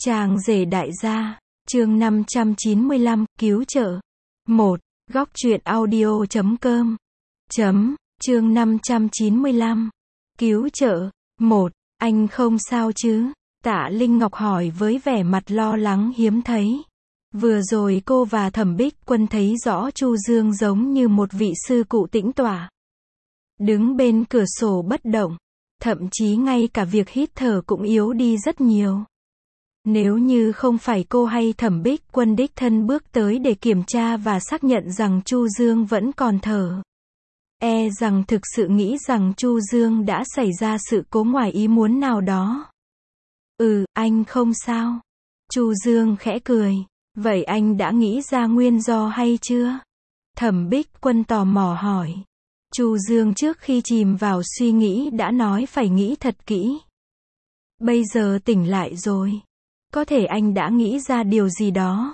Chàng rể đại gia, chương 595, cứu trợ. 1. Góc truyện audio.com. Chương 595. Cứu trợ. 1. Anh không sao chứ? Tạ Linh Ngọc hỏi với vẻ mặt lo lắng hiếm thấy. Vừa rồi cô và Thẩm Bích Quân thấy rõ Chu Dương giống như một vị sư cụ tĩnh tọa. Đứng bên cửa sổ bất động. Thậm chí ngay cả việc hít thở cũng yếu đi rất nhiều. Nếu như không phải cô hay Thẩm Bích Quân đích thân bước tới để kiểm tra và xác nhận rằng Chu Dương vẫn còn thở, e rằng thực sự nghĩ rằng Chu Dương đã xảy ra sự cố ngoài ý muốn nào đó. Anh không sao. Chu Dương khẽ cười. Vậy anh đã nghĩ ra nguyên do hay chưa? Thẩm Bích Quân tò mò hỏi. Chu Dương trước khi chìm vào suy nghĩ đã nói phải nghĩ thật kỹ. Bây giờ tỉnh lại rồi. Có thể anh đã nghĩ ra điều gì đó.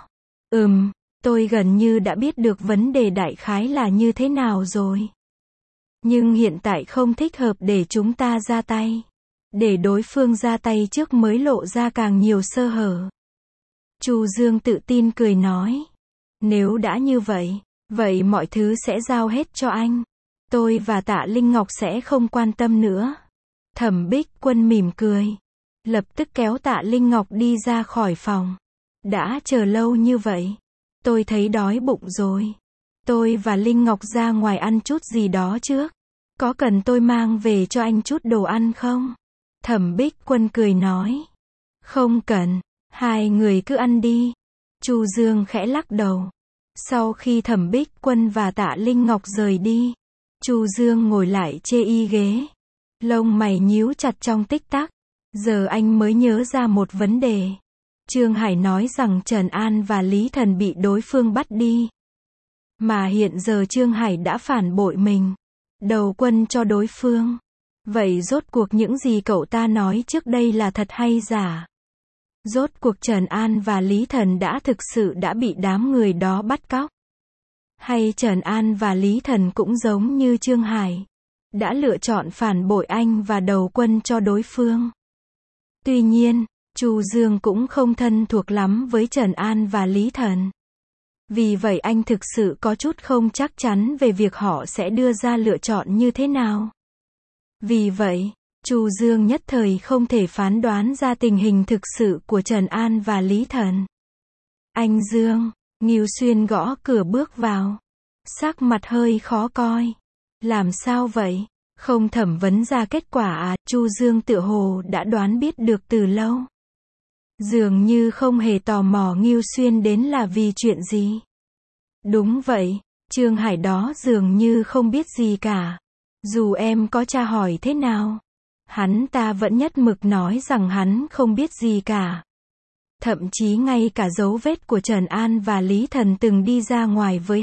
Tôi gần như đã biết được vấn đề đại khái là như thế nào rồi. Nhưng hiện tại không thích hợp để chúng ta ra tay. Để đối phương ra tay trước mới lộ ra càng nhiều sơ hở. Chu Dương tự tin cười nói. Nếu đã như vậy, vậy mọi thứ sẽ giao hết cho anh. Tôi và Tạ Linh Ngọc sẽ không quan tâm nữa. Thẩm Bích Quân mỉm cười. Lập tức kéo Tạ Linh Ngọc đi ra khỏi phòng. Đã chờ lâu như vậy. Tôi thấy đói bụng rồi. Tôi và Linh Ngọc ra ngoài ăn chút gì đó trước. Có cần tôi mang về cho anh chút đồ ăn không? Thẩm Bích Quân cười nói. Không cần. Hai người cứ ăn đi. Chu Dương khẽ lắc đầu. Sau khi Thẩm Bích Quân và Tạ Linh Ngọc rời đi, Chu Dương ngồi lại chê y ghế. Lông mày nhíu chặt trong tích tắc. Giờ anh mới nhớ ra một vấn đề. Trương Hải nói rằng Trần An và Lý Thần bị đối phương bắt đi. Mà hiện giờ Trương Hải đã phản bội mình. Đầu quân cho đối phương. Vậy rốt cuộc những gì cậu ta nói trước đây là thật hay giả? Rốt cuộc Trần An và Lý Thần đã thực sự đã bị đám người đó bắt cóc? Hay Trần An và Lý Thần cũng giống như Trương Hải, đã lựa chọn phản bội anh và đầu quân cho đối phương? Tuy nhiên, Chu Dương cũng không thân thuộc lắm với Trần An và Lý Thần. Vì vậy anh thực sự có chút không chắc chắn về việc họ sẽ đưa ra lựa chọn như thế nào. Vì vậy, Chu Dương nhất thời không thể phán đoán ra tình hình thực sự của Trần An và Lý Thần. Anh Dương, Ngưu Xuyên gõ cửa bước vào. Sắc mặt hơi khó coi. Làm sao vậy? Không thẩm vấn ra kết quả à? Chu Dương tựa hồ đã đoán biết được từ lâu. Dường như không hề tò mò Ngưu Xuyên đến là vì chuyện gì. Đúng vậy, Trương Hải đó dường như không biết gì cả. Dù em có tra hỏi thế nào, hắn ta vẫn nhất mực nói rằng hắn không biết gì cả. Thậm chí ngay cả dấu vết của Trần An và Lý Thần từng đi ra ngoài với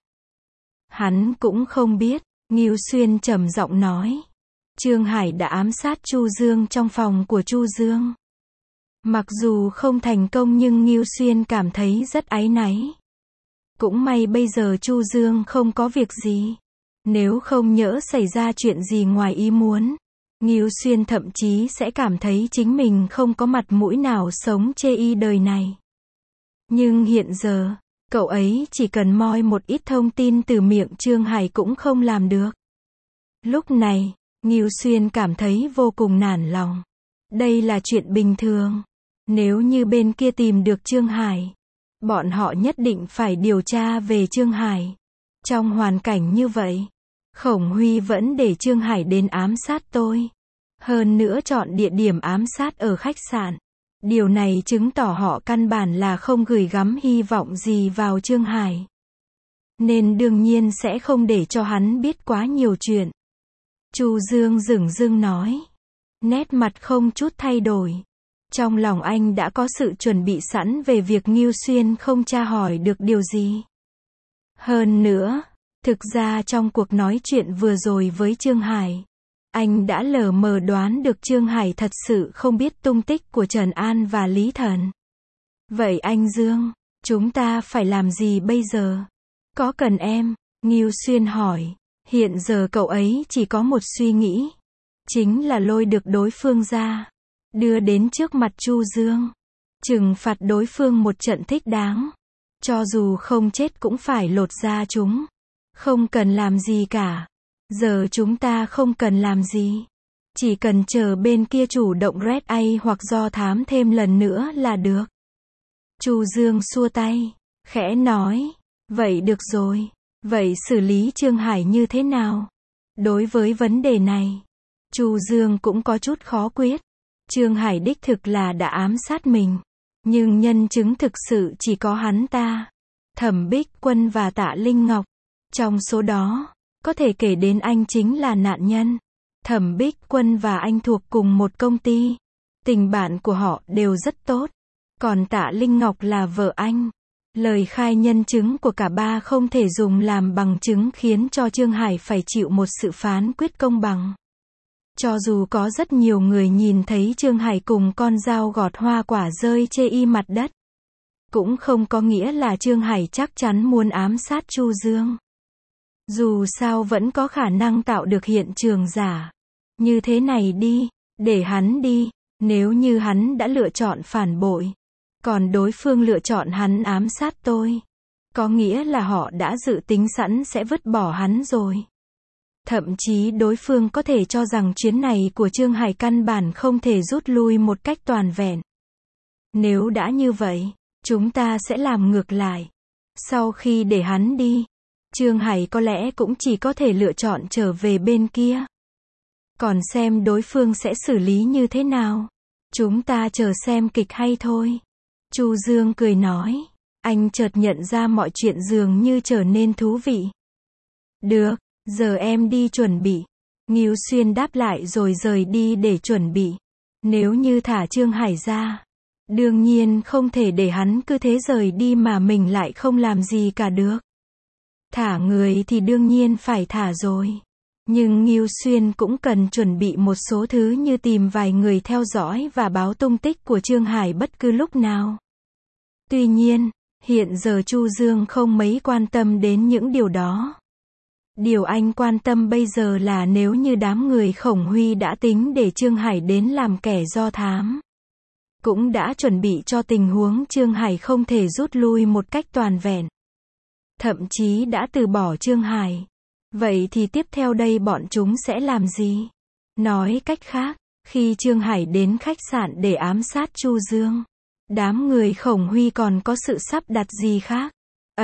hắn cũng không biết. Ngưu Xuyên trầm giọng nói. Trương Hải đã ám sát Chu Dương trong phòng của Chu Dương. Mặc dù không thành công nhưng Ngưu Xuyên cảm thấy rất áy náy. Cũng may bây giờ Chu Dương không có việc gì. Nếu không nhỡ xảy ra chuyện gì ngoài ý muốn, Ngưu Xuyên thậm chí sẽ cảm thấy chính mình không có mặt mũi nào sống chê y đời này. Nhưng hiện giờ, cậu ấy chỉ cần moi một ít thông tin từ miệng Trương Hải cũng không làm được. Lúc này, Ngưu Xuyên cảm thấy vô cùng nản lòng. Đây là chuyện bình thường. Nếu như bên kia tìm được Trương Hải, bọn họ nhất định phải điều tra về Trương Hải. Trong hoàn cảnh như vậy, Khổng Huy vẫn để Trương Hải đến ám sát tôi. Hơn nữa chọn địa điểm ám sát ở khách sạn. Điều này chứng tỏ họ căn bản là không gửi gắm hy vọng gì vào Trương Hải. Nên đương nhiên sẽ không để cho hắn biết quá nhiều chuyện. Chu Dương dửng dưng nói. Nét mặt không chút thay đổi. Trong lòng anh đã có sự chuẩn bị sẵn về việc Ngưu Xuyên không tra hỏi được điều gì. Hơn nữa, thực ra trong cuộc nói chuyện vừa rồi với Trương Hải, anh đã lờ mờ đoán được Trương Hải thật sự không biết tung tích của Trần An và Lý Thần. Vậy anh Dương, chúng ta phải làm gì bây giờ? Có cần em? Ngưu Xuyên hỏi. Hiện giờ cậu ấy chỉ có một suy nghĩ. Chính là lôi được đối phương ra. Đưa đến trước mặt Chu Dương. trừng phạt đối phương một trận thích đáng. Cho dù không chết cũng phải lột da chúng. Không cần làm gì cả. Giờ chúng ta không cần làm gì. Chỉ cần chờ bên kia chủ động Red A hoặc do thám thêm lần nữa là được. Chu Dương xua tay, khẽ nói, vậy được rồi. Vậy xử lý Trương Hải như thế nào? Đối với vấn đề này, Chu Dương cũng có chút khó quyết. Trương Hải đích thực là đã ám sát mình. Nhưng nhân chứng thực sự chỉ có hắn ta, Thẩm Bích Quân và Tạ Linh Ngọc. Trong số đó, có thể kể đến anh chính là nạn nhân. Thẩm Bích Quân và anh thuộc cùng một công ty. Tình bạn của họ đều rất tốt. Còn Tạ Linh Ngọc là vợ anh. Lời khai nhân chứng của cả ba không thể dùng làm bằng chứng khiến cho Trương Hải phải chịu một sự phán quyết công bằng. Cho dù có rất nhiều người nhìn thấy Trương Hải cùng con dao gọt hoa quả rơi chê y mặt đất, cũng không có nghĩa là Trương Hải chắc chắn muốn ám sát Chu Dương. Dù sao vẫn có khả năng tạo được hiện trường giả. Như thế này đi, để hắn đi, nếu như hắn đã lựa chọn phản bội, còn đối phương lựa chọn hắn ám sát tôi, có nghĩa là họ đã dự tính sẵn sẽ vứt bỏ hắn rồi. Thậm chí đối phương có thể cho rằng chuyến này của Trương Hải căn bản không thể rút lui một cách toàn vẹn. Nếu đã như vậy, chúng ta sẽ làm ngược lại. Sau khi để hắn đi, Trương Hải có lẽ cũng chỉ có thể lựa chọn trở về bên kia. Còn xem đối phương sẽ xử lý như thế nào. Chúng ta chờ xem kịch hay thôi. Chu Dương cười nói. Anh chợt nhận ra mọi chuyện dường như trở nên thú vị. Được, giờ em đi chuẩn bị. Ngưu Xuyên đáp lại rồi rời đi để chuẩn bị. Nếu như thả Trương Hải ra, đương nhiên không thể để hắn cứ thế rời đi mà mình lại không làm gì cả được. Thả người thì đương nhiên phải thả rồi. Nhưng Ngưu Xuyên cũng cần chuẩn bị một số thứ như tìm vài người theo dõi và báo tung tích của Trương Hải bất cứ lúc nào. Tuy nhiên, hiện giờ Chu Dương không mấy quan tâm đến những điều đó. Điều anh quan tâm bây giờ là nếu như đám người Khổng Huy đã tính để Trương Hải đến làm kẻ do thám, cũng đã chuẩn bị cho tình huống Trương Hải không thể rút lui một cách toàn vẹn, thậm chí đã từ bỏ Trương Hải. Vậy thì tiếp theo đây bọn chúng sẽ làm gì? Nói cách khác, khi Trương Hải đến khách sạn để ám sát Chu Dương, đám người Khổng Huy còn có sự sắp đặt gì khác?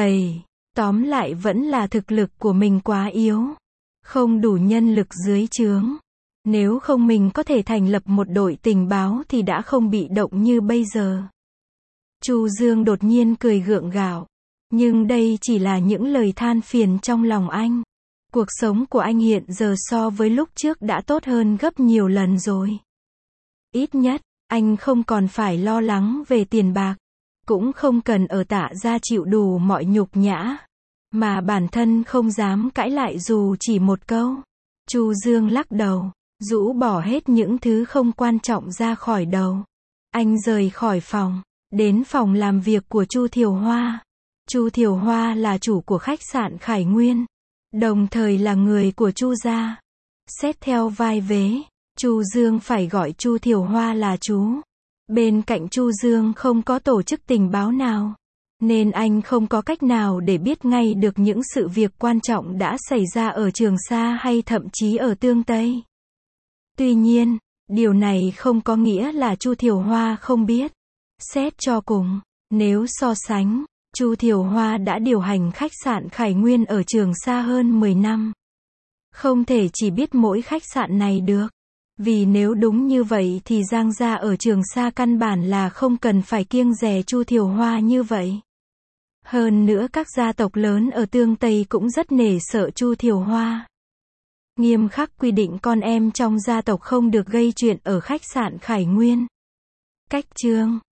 Tóm lại vẫn là thực lực của mình quá yếu. Không đủ nhân lực dưới trướng. Nếu không mình có thể thành lập một đội tình báo thì đã không bị động như bây giờ. Chu Dương đột nhiên cười gượng gạo. Nhưng đây chỉ là những lời than phiền trong lòng anh. Cuộc sống của anh hiện giờ so với lúc trước đã tốt hơn gấp nhiều lần rồi. Ít nhất, anh không còn phải lo lắng về tiền bạc. Cũng không cần ở Tạ gia chịu đủ mọi nhục nhã. Mà bản thân không dám cãi lại dù chỉ một câu. Chu Dương lắc đầu, rũ bỏ hết những thứ không quan trọng ra khỏi đầu. Anh rời khỏi phòng, đến phòng làm việc của Chu Thiều Hoa. Chu Thiều Hoa là chủ của khách sạn Khải Nguyên, đồng thời là người của Chu gia. Xét theo vai vế, Chu Dương phải gọi Chu Thiều Hoa là chú. Bên cạnh Chu Dương không có tổ chức tình báo nào, nên anh không có cách nào để biết ngay được những sự việc quan trọng đã xảy ra ở Trường Sa hay thậm chí ở Tương Tây. Tuy nhiên, điều này không có nghĩa là Chu Thiều Hoa không biết. Xét cho cùng, nếu so sánh, Chu Thiều Hoa đã điều hành khách sạn Khải Nguyên ở Trường Sa hơn 10 năm. Không thể chỉ biết mỗi khách sạn này được. Vì nếu đúng như vậy thì Giang gia ở Trường Sa căn bản là không cần phải kiêng dè Chu Thiều Hoa như vậy. Hơn nữa các gia tộc lớn ở Tương Tây cũng rất nể sợ Chu Thiều Hoa. Nghiêm khắc quy định con em trong gia tộc không được gây chuyện ở khách sạn Khải Nguyên. Cách chương